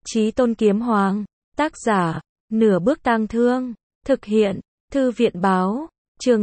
Chí Tôn Kiếm Hoàng. Tác giả, Nửa Bước Tang Thương. Thực hiện, Thư viện Báo. Chương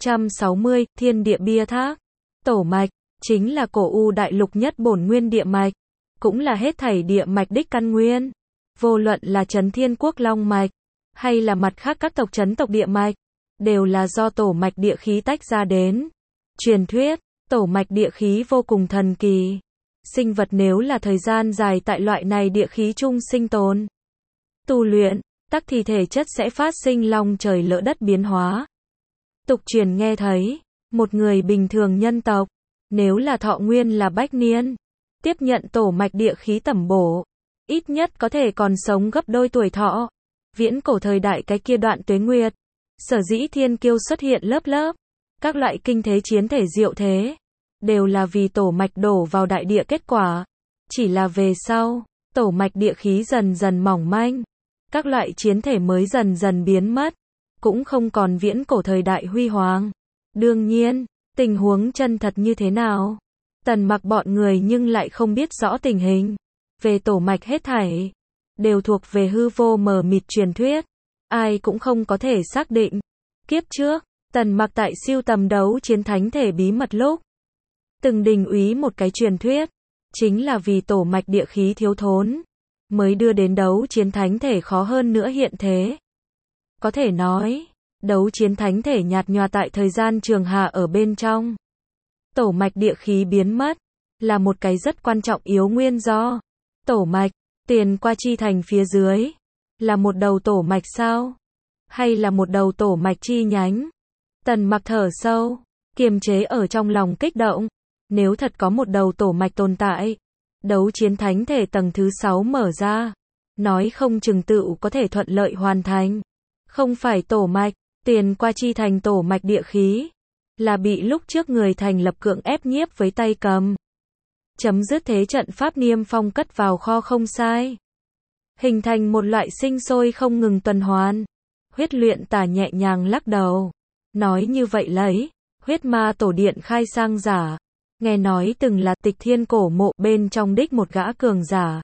660, Thiên Địa Bia Tháp. Tổ mạch, chính là cổ u đại lục nhất bổn nguyên địa mạch, cũng là hết thảy địa mạch đích căn nguyên. Vô luận là Chấn Thiên Quốc Long mạch, hay là mặt khác các tộc chấn tộc địa mạch, đều là do tổ mạch địa khí tách ra đến. Truyền thuyết, tổ mạch địa khí vô cùng thần kỳ. Sinh vật nếu là thời gian dài tại loại này địa khí chung sinh tồn, tu luyện, tắc thì thể chất sẽ phát sinh long trời lỡ đất biến hóa. Tục truyền nghe thấy, một người bình thường nhân tộc, nếu là thọ nguyên là bách niên, tiếp nhận tổ mạch địa khí tẩm bổ, ít nhất có thể còn sống gấp đôi tuổi thọ. Viễn cổ thời đại cái kia đoạn tuế nguyệt, sở dĩ thiên kiêu xuất hiện lớp lớp, các loại kinh thế chiến thể diệu thế, đều là vì tổ mạch đổ vào đại địa kết quả. Chỉ là về sau, tổ mạch địa khí dần dần mỏng manh, các loại chiến thể mới dần dần biến mất, cũng không còn viễn cổ thời đại huy hoàng. Đương nhiên, tình huống chân thật như thế nào, Tần Mặc bọn người nhưng lại không biết rõ tình hình. Về tổ mạch hết thảy, đều thuộc về hư vô mờ mịt truyền thuyết, ai cũng không có thể xác định. Kiếp trước, Tần Mặc tại siêu tầm đấu chiến thánh thể bí mật lúc, từng đình úy một cái truyền thuyết, chính là vì tổ mạch địa khí thiếu thốn, mới đưa đến đấu chiến thánh thể khó hơn nữa hiện thế. Có thể nói, đấu chiến thánh thể nhạt nhòa tại thời gian trường hạ ở bên trong. Tổ mạch địa khí biến mất, là một cái rất quan trọng yếu nguyên do. Tổ mạch, tiền qua chi thành phía dưới, là một đầu tổ mạch sao? Hay là một đầu tổ mạch chi nhánh? Tần Mặc thở sâu, kiềm chế ở trong lòng kích động. Nếu thật có một đầu tổ mạch tồn tại, đấu chiến thánh thể tầng thứ 6 mở ra, nói không chừng tựu có thể thuận lợi hoàn thành. Không phải tổ mạch, tiền qua chi thành tổ mạch địa khí, là bị lúc trước người thành lập cưỡng ép nhiếp với tay cầm. Chấm dứt thế trận pháp niêm phong cất vào kho không sai. Hình thành một loại sinh sôi không ngừng tuần hoàn. Huyết luyện tả nhẹ nhàng lắc đầu. Nói như vậy lấy, huyết ma tổ điện khai sang giả. Nghe nói từng là Tịch Thiên cổ mộ bên trong đích một gã cường giả.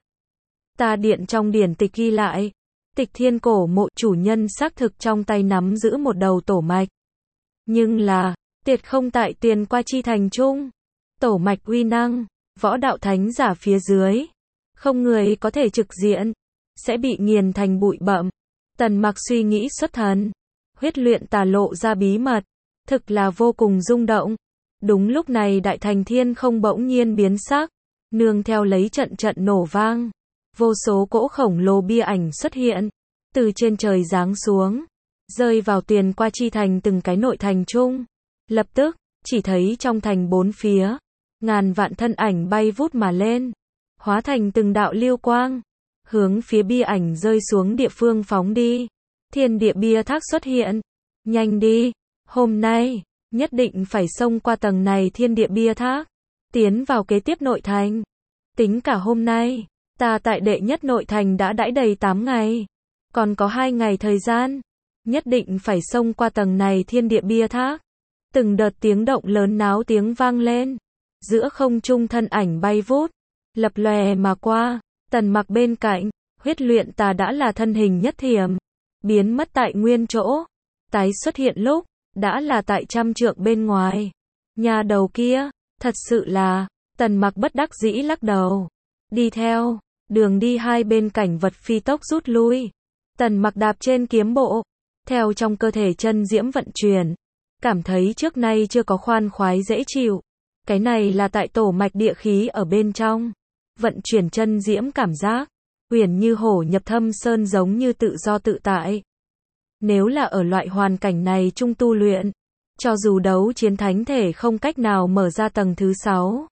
Ta điện trong điển tịch ghi lại, Tịch Thiên cổ mộ chủ nhân xác thực trong tay nắm giữ một đầu tổ mạch. Nhưng là, tuyệt không tại tiền qua chi thành chung. Tổ mạch uy năng, võ đạo thánh giả phía dưới, không người có thể trực diện, sẽ bị nghiền thành bụi bặm. Tần Mặc suy nghĩ xuất thần, huyết luyện tà lộ ra bí mật, thực là vô cùng rung động. Đúng lúc này đại thành thiên không bỗng nhiên biến sắc, nương theo lấy trận trận nổ vang, vô số cỗ khổng lồ bia ảnh xuất hiện, từ trên trời giáng xuống, rơi vào tiền qua chi thành từng cái nội thành chung. Lập tức, chỉ thấy trong thành bốn phía, ngàn vạn thân ảnh bay vút mà lên, hóa thành từng đạo lưu quang, hướng phía bia ảnh rơi xuống địa phương phóng đi. Thiên địa bia tháp xuất hiện, nhanh đi, hôm nay nhất định phải xông qua tầng này thiên địa bia tháp, tiến vào kế tiếp nội thành. Tính cả hôm nay, ta tại đệ nhất nội thành đã đãi đầy 8 ngày, còn có 2 ngày thời gian, nhất định phải xông qua tầng này thiên địa bia tháp. Từng đợt tiếng động lớn náo tiếng vang lên, giữa không trung thân ảnh bay vút, lập lòe mà qua. Tần Mặc bên cạnh, huyết luyện tà đã là thân hình nhất thiểm, biến mất tại nguyên chỗ, tái xuất hiện lúc đã là tại 100 trượng bên ngoài. Nhà đầu kia, thật sự là, Tần Mặc bất đắc dĩ lắc đầu. Đi theo, đường đi hai bên cảnh vật phi tốc rút lui. Tần Mặc đạp trên kiếm bộ, theo trong cơ thể chân diễm vận chuyển, cảm thấy trước nay chưa có khoan khoái dễ chịu. Cái này là tại tổ mạch địa khí ở bên trong, vận chuyển chân diễm cảm giác, huyền như hổ nhập thâm sơn giống như tự do tự tại. Nếu là ở loại hoàn cảnh này trung tu luyện, cho dù đấu chiến thánh thể không cách nào mở ra tầng thứ 6,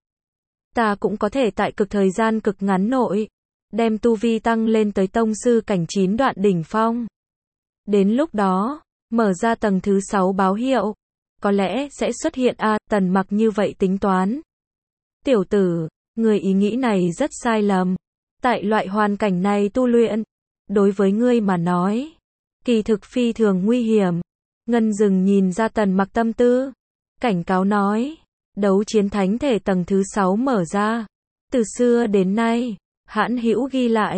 ta cũng có thể tại cực thời gian cực ngắn nội, đem tu vi tăng lên tới tông sư cảnh 9 đoạn đỉnh phong. Đến lúc đó, mở ra tầng thứ 6 báo hiệu, có lẽ sẽ xuất hiện Tần Mặc như vậy tính toán. Tiểu tử, người ý nghĩ này rất sai lầm. Tại loại hoàn cảnh này tu luyện, đối với ngươi mà nói, kỳ thực phi thường nguy hiểm. Ngân Dừng nhìn ra Tần Mặc tâm tư, cảnh cáo nói, đấu chiến thánh thể tầng thứ 6 mở ra, từ xưa đến nay, hãn hữu ghi lại,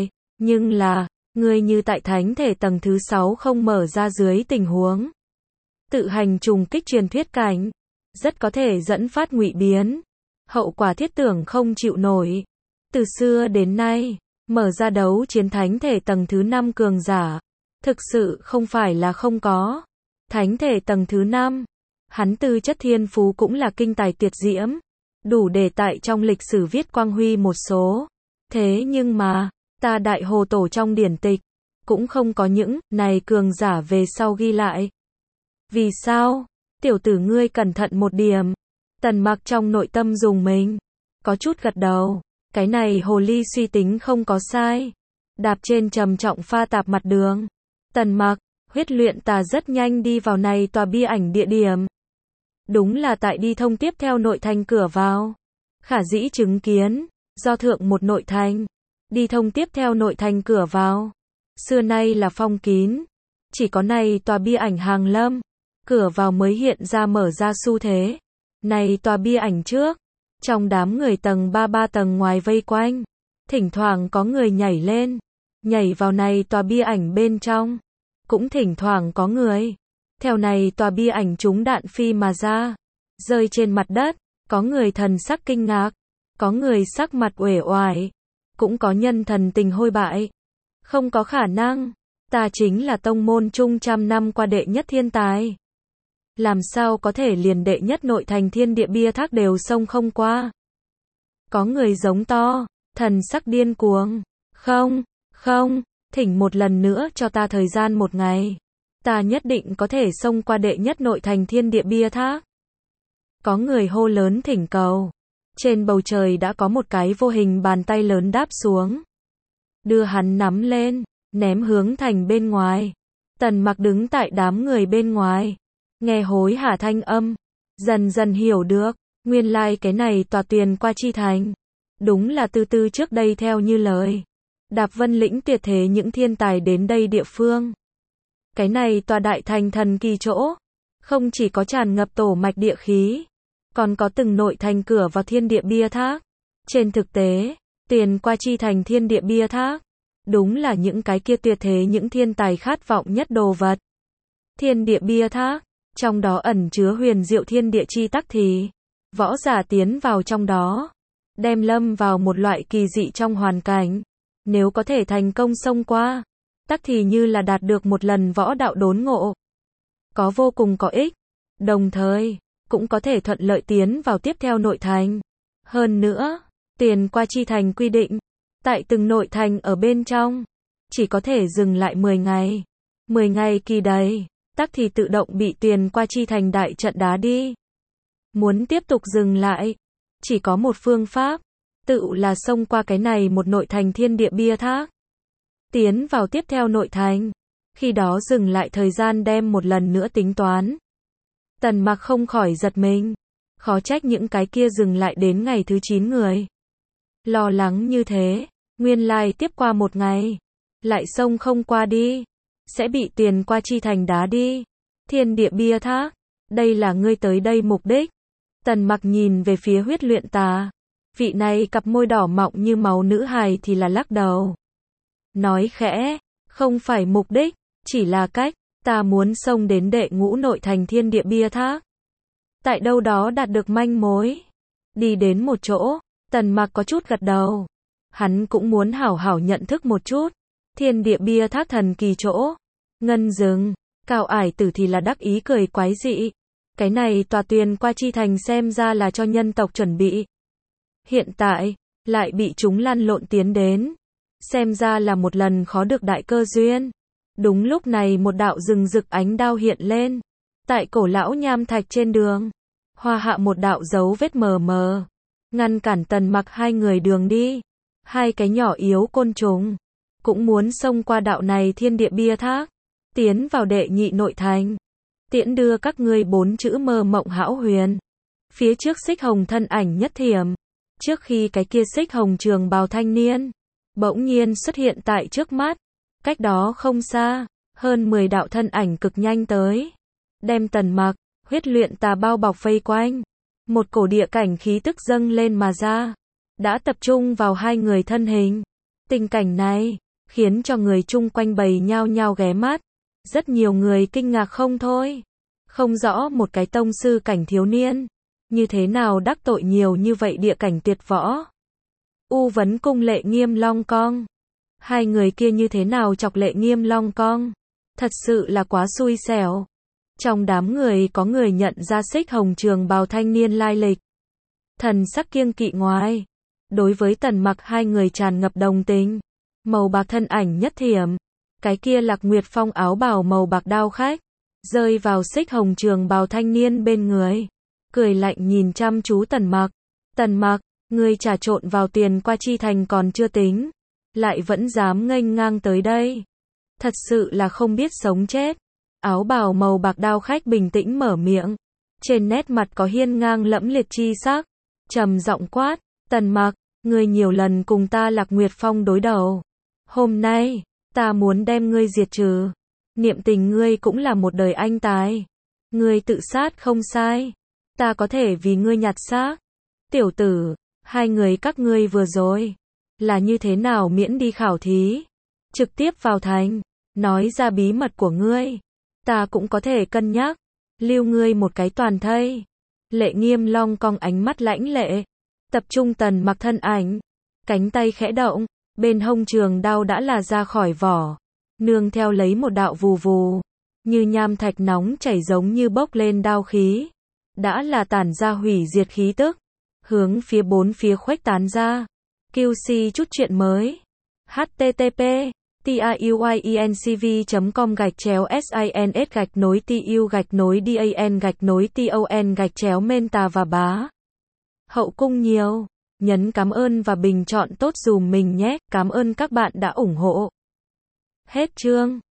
Nhưng là, ngươi như tại thánh thể tầng thứ 6 không mở ra dưới tình huống tự hành trùng kích truyền thuyết cảnh, rất có thể dẫn phát ngụy biến. Hậu quả thiết tưởng không chịu nổi. Từ xưa đến nay, mở ra đấu chiến thánh thể tầng thứ 5 cường giả, thực sự không phải là không có. Thánh thể tầng thứ 5, hắn tư chất thiên phú cũng là kinh tài tuyệt diễm, đủ để tại trong lịch sử viết quang huy một số. Thế nhưng mà, ta Đại Hồ Tổ trong điển tịch, cũng không có những này cường giả về sau ghi lại. Vì sao? Tiểu tử ngươi cẩn thận một điểm. Tần Mặc trong nội tâm dùng mình, có chút gật đầu. Cái này hồ ly suy tính không có sai. Đạp trên trầm trọng pha tạp mặt đường. Tần Mặc, huyết luyện tà rất nhanh đi vào này tòa bia ảnh địa điểm. Đúng là tại đi thông tiếp theo nội thành cửa vào. Khả dĩ chứng kiến, do thượng một nội thành, đi thông tiếp theo nội thành cửa vào. Xưa nay là phong kín. Chỉ có này tòa bia ảnh hàng lâm. Cửa vào mới hiện ra mở ra xu thế. Này tòa bia ảnh trước. Trong đám người tầng 3 tầng ngoài vây quanh. Thỉnh thoảng có người nhảy lên. Nhảy vào này tòa bia ảnh bên trong. Cũng thỉnh thoảng có người. Theo này tòa bia ảnh trúng đạn phi mà ra. Rơi trên mặt đất. Có người thần sắc kinh ngạc. Có người sắc mặt uể oải. Cũng có nhân thần tình hôi bại. Không có khả năng. Ta chính là tông môn trung trăm năm qua đệ nhất thiên tài. Làm sao có thể liền đệ nhất nội thành thiên địa bia thác đều xông không qua. Có người giống to, thần sắc điên cuồng. Không, thỉnh một lần nữa cho ta thời gian một ngày. Ta nhất định có thể xông qua đệ nhất nội thành thiên địa bia thác. Có người hô lớn thỉnh cầu. Trên bầu trời đã có một cái vô hình bàn tay lớn đáp xuống. Đưa hắn nắm lên, ném hướng thành bên ngoài. Tần Mặc đứng tại đám người bên ngoài. Nghe hối hả thanh âm. Dần dần hiểu được. Nguyên lai cái này tòa tuyền qua chi thành. Đúng là từ từ trước đây theo như lời. Đạp Vân lĩnh tuyệt thế những thiên tài đến đây địa phương. Cái này tòa đại thành thần kỳ chỗ. Không chỉ có tràn ngập tổ mạch địa khí. Còn có từng nội thành cửa vào thiên địa bia thác. Trên thực tế, tuyền qua chi thành thiên địa bia thác. Đúng là những cái kia tuyệt thế những thiên tài khát vọng nhất đồ vật. Thiên địa bia thác. Trong đó ẩn chứa huyền diệu thiên địa chi tắc thì. Võ giả tiến vào trong đó. Đem lâm vào một loại kỳ dị trong hoàn cảnh. Nếu có thể thành công xông qua. Tắc thì như là đạt được một lần võ đạo đốn ngộ. Có vô cùng có ích. Đồng thời, cũng có thể thuận lợi tiến vào tiếp theo nội thành. Hơn nữa, tiền qua chi thành quy định. Tại từng nội thành ở bên trong. Chỉ có thể dừng lại 10 ngày. 10 ngày kỳ đầy. Tắc thì tự động bị tiền qua chi thành đại trận đá đi. Muốn tiếp tục dừng lại. Chỉ có một phương pháp. Tự là xông qua cái này một nội thành thiên địa bia thác. Tiến vào tiếp theo nội thành. Khi đó dừng lại thời gian đem một lần nữa tính toán. Tần Mặc không khỏi giật mình. Khó trách những cái kia dừng lại đến ngày thứ 9 người. Lo lắng như thế. Nguyên lai tiếp qua một ngày. Lại xông không qua đi. Sẽ bị tiền qua chi thành đá đi. Thiên địa bia thác. Đây là ngươi tới đây mục đích. Tần Mặc nhìn về phía huyết luyện tà. Vị này cặp môi đỏ mọng như máu nữ hài thì là lắc đầu. Nói khẽ. Không phải mục đích. Chỉ là cách. Ta muốn xông đến đệ ngũ nội thành thiên địa bia thác. Tại đâu đó đạt được manh mối. Đi đến một chỗ. Tần Mặc có chút gật đầu. Hắn cũng muốn hảo hảo nhận thức một chút. Thiên địa bia thác thần kỳ chỗ. Ngân rừng. Cao ải tử thì là đắc ý cười quái dị. Cái này tòa tuyền qua chi thành xem ra là cho nhân tộc chuẩn bị. Hiện tại, lại bị chúng lăn lộn tiến đến. Xem ra là một lần khó được đại cơ duyên. Đúng lúc này một đạo rừng rực ánh đao hiện lên. Tại cổ lão nham thạch trên đường. Hoa hạ một đạo dấu vết mờ mờ. Ngăn cản Tần Mặc hai người đường đi. Hai cái nhỏ yếu côn trùng. Cũng muốn xông qua đạo này thiên địa bia thác. Tiến vào đệ nhị nội thành. Tiễn đưa các ngươi 4 chữ mơ mộng hão huyền. Phía trước xích hồng thân ảnh nhất thiểm. Trước khi cái kia xích hồng trường bào thanh niên. Bỗng nhiên xuất hiện tại trước mắt. Cách đó không xa. Hơn 10 đạo thân ảnh cực nhanh tới. Đem Tần Mặc, huyết luyện tà bao bọc vây quanh. Một cổ địa cảnh khí tức dâng lên mà ra. Đã tập trung vào hai người thân hình. Tình cảnh này, khiến cho người chung quanh bầy nhao nhao ghé mắt. Rất nhiều người kinh ngạc không thôi. Không rõ một cái tông sư cảnh thiếu niên, như thế nào đắc tội nhiều như vậy địa cảnh tuyệt võ. U vấn cung Lệ Nghiêm Long Cong. Hai người kia như thế nào chọc Lệ Nghiêm Long Cong? Thật sự là quá xui xẻo. Trong đám người có người nhận ra Xích Hồng trường bào thanh niên lai lịch. Thần sắc kiêng kỵ ngoài. Đối với Tần Mặc hai người tràn ngập đồng tình. Màu bạc thân ảnh nhất thiểm. Cái kia Lạc Nguyệt Phong áo bào màu bạc đao khách. Rơi vào Xích Hồng trường bào thanh niên bên người. Cười lạnh nhìn chăm chú Tần Mặc. Tần Mặc, ngươi trà trộn vào tiền qua chi thành còn chưa tính. Lại vẫn dám nghênh ngang tới đây. Thật sự là không biết sống chết. Áo bào màu bạc đao khách bình tĩnh mở miệng. Trên nét mặt có hiên ngang lẫm liệt chi sắc. Trầm giọng quát, Tần Mặc, ngươi nhiều lần cùng ta Lạc Nguyệt Phong đối đầu. Hôm nay, ta muốn đem ngươi diệt trừ. Niệm tình ngươi cũng là một đời anh tài. Ngươi tự sát không sai. Ta có thể vì ngươi nhặt xác. Tiểu tử, hai người các ngươi vừa rồi là như thế nào miễn đi khảo thí, trực tiếp vào thành, nói ra bí mật của ngươi, ta cũng có thể cân nhắc, lưu ngươi một cái toàn thây. Lệ Nghiêm Long cong ánh mắt lãnh lệ, tập trung Tần Mặc thân ảnh, cánh tay khẽ động, bên hông trường đao đã là ra khỏi vỏ, nương theo lấy một đạo vù vù, như nham thạch nóng chảy giống như bốc lên đao khí, đã là tản ra hủy diệt khí tức, hướng phía bốn phía khuếch tán ra. QC chút chuyện mới. http://tuyinc.com/sins-tu-dan-menta và bá. Hậu cung nhiều. Nhấn cảm ơn và bình chọn tốt dùm mình nhé. Cảm ơn các bạn đã ủng hộ. Hết chương.